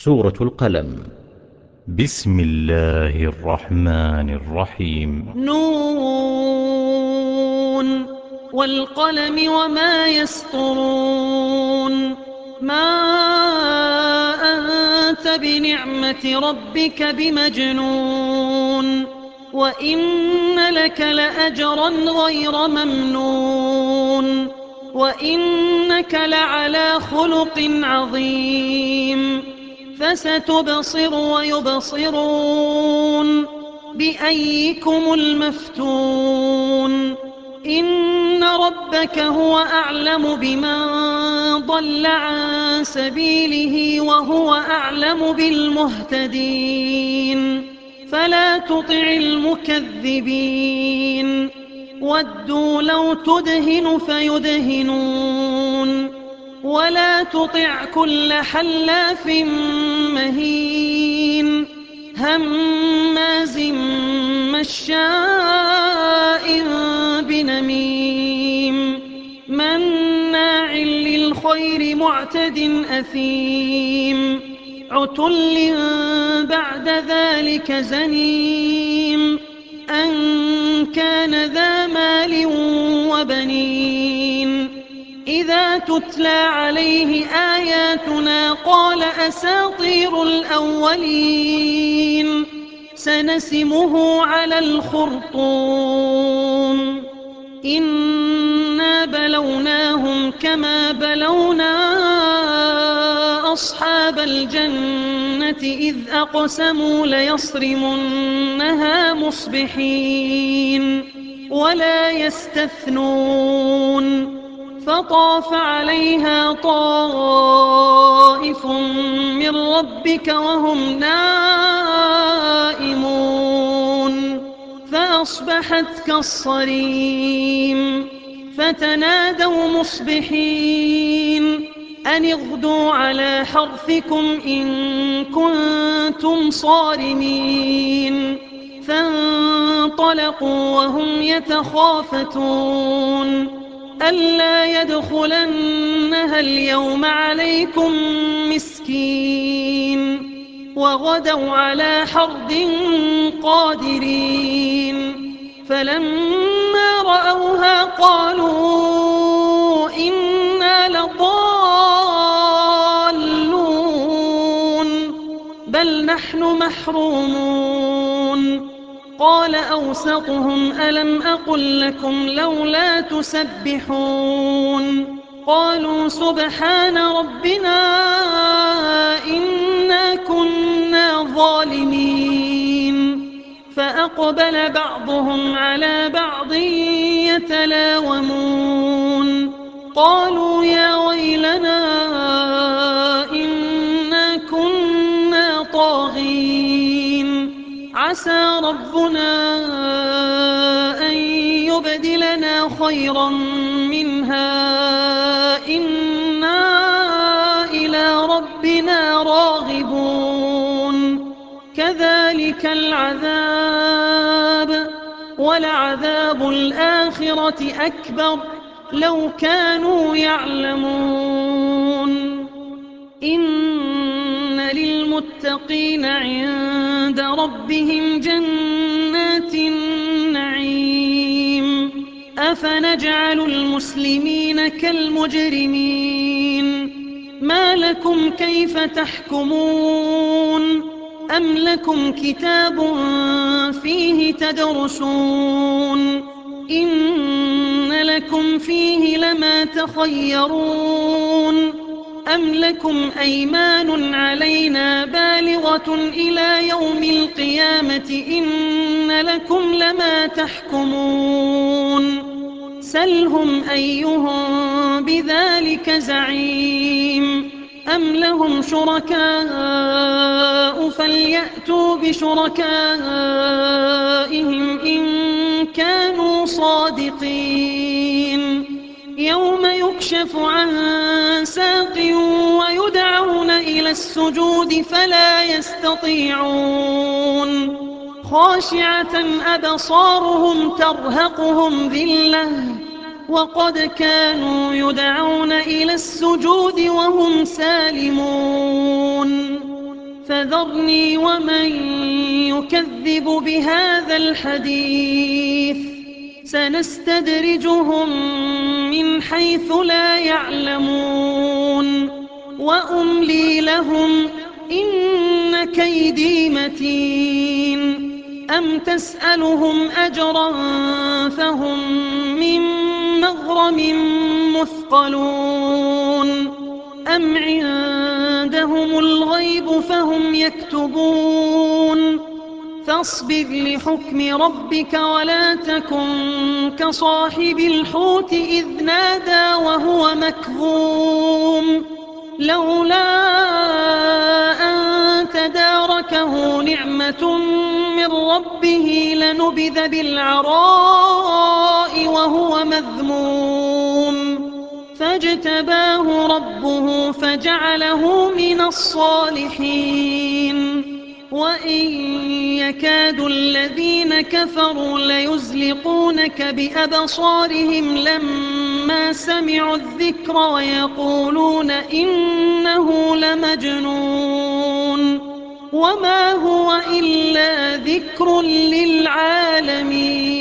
سورة القلم. بسم الله الرحمن الرحيم. نون والقلم وما يسطرون. ما أنت بنعمة ربك بمجنون، وإن لك لأجرا غير ممنون، وإنك لعلى خلق عظيم. فستبصر ويبصرون بأيكم المفتون. إن ربك هو أعلم بمن ضل عن سبيله وهو أعلم بالمهتدين. فلا تطع المكذبين، ودوا لو تدهن فيدهنون. ولا تطع كل حلاف مهين، هماز مشاء بنميم، مناع للخير معتد أثيم، عتل بعد ذلك زنيم، أن كان ذا مال وبنين. إذا تتلى عليه آياتنا قال أساطير الأولين. سنسمه على الخرطوم. إنا بلوناهم كما بلونا أصحاب الجنة إذ أقسموا ليصرمنها مصبحين ولا يستثنون. فطاف عليها طائف من ربك وهم نائمون، فأصبحت كالصريم. فتنادوا مصبحين أن اغدوا على حرثكم إن كنتم صارمين. فانطلقوا وهم يتخافتون ألا يدخلنها اليوم عليكم مسكين. وغدوا على حرد قادرين. فلما رأوها قالوا إنا لضالون بل نحن محرومون. قال أوسطهم ألم أقل لكم لولا تسبحون. قالوا سبحان ربنا إنا كنا ظالمين. فأقبل بعضهم على بعض يتلاومون. قالوا يا ويلنا إنا كنا طاغين. عسى ربنا أن يبدلنا خيرا منها إنا إلى ربنا راغبون. كذلك العذاب ولعذاب الآخرة أكبر لو كانوا يعلمون. إن للمتقين عند ربهم جنات النعيم. أفنجعل المسلمين كالمجرمين؟ ما لكم كيف تحكمون؟ أم لكم كتاب فيه تدرسون؟ إن لكم فيه لما تخيرون. أم لكم أيمان علينا بالغة إلى يوم القيامة إن لكم لما تحكمون. سلهم أيهم بذلك زعيم. أم لهم شركاء فليأتوا بشركائهم إن كانوا صادقين. يوم يكشف عن ساق ويدعون إلى السجود فلا يستطيعون. خاشعة أبصارهم ترهقهم ذلة وقد كانوا يدعون إلى السجود وهم سالمون. فذرني ومن يكذب بهذا الحديث سنستدرجهم من حيث لا يعلمون وأملي لهم إن كيدي متين أم تسألهم أجرا فهم من مغرم مثقلون أم عندهم الغيب فهم يكتبون فاصبر لحكم ربك ولا تكن كصاحب الحوت إذ نادى وهو مكظوم لولا أن تداركه نعمة من ربه لنبذ بالعراء وهو مذموم فاجتباه ربه فجعله من الصالحين وإن يكاد الذين كفروا ليزلقونك بأبصارهم لما سمعوا الذكر ويقولون إنه لمجنون وما هو إلا ذكر للعالمين.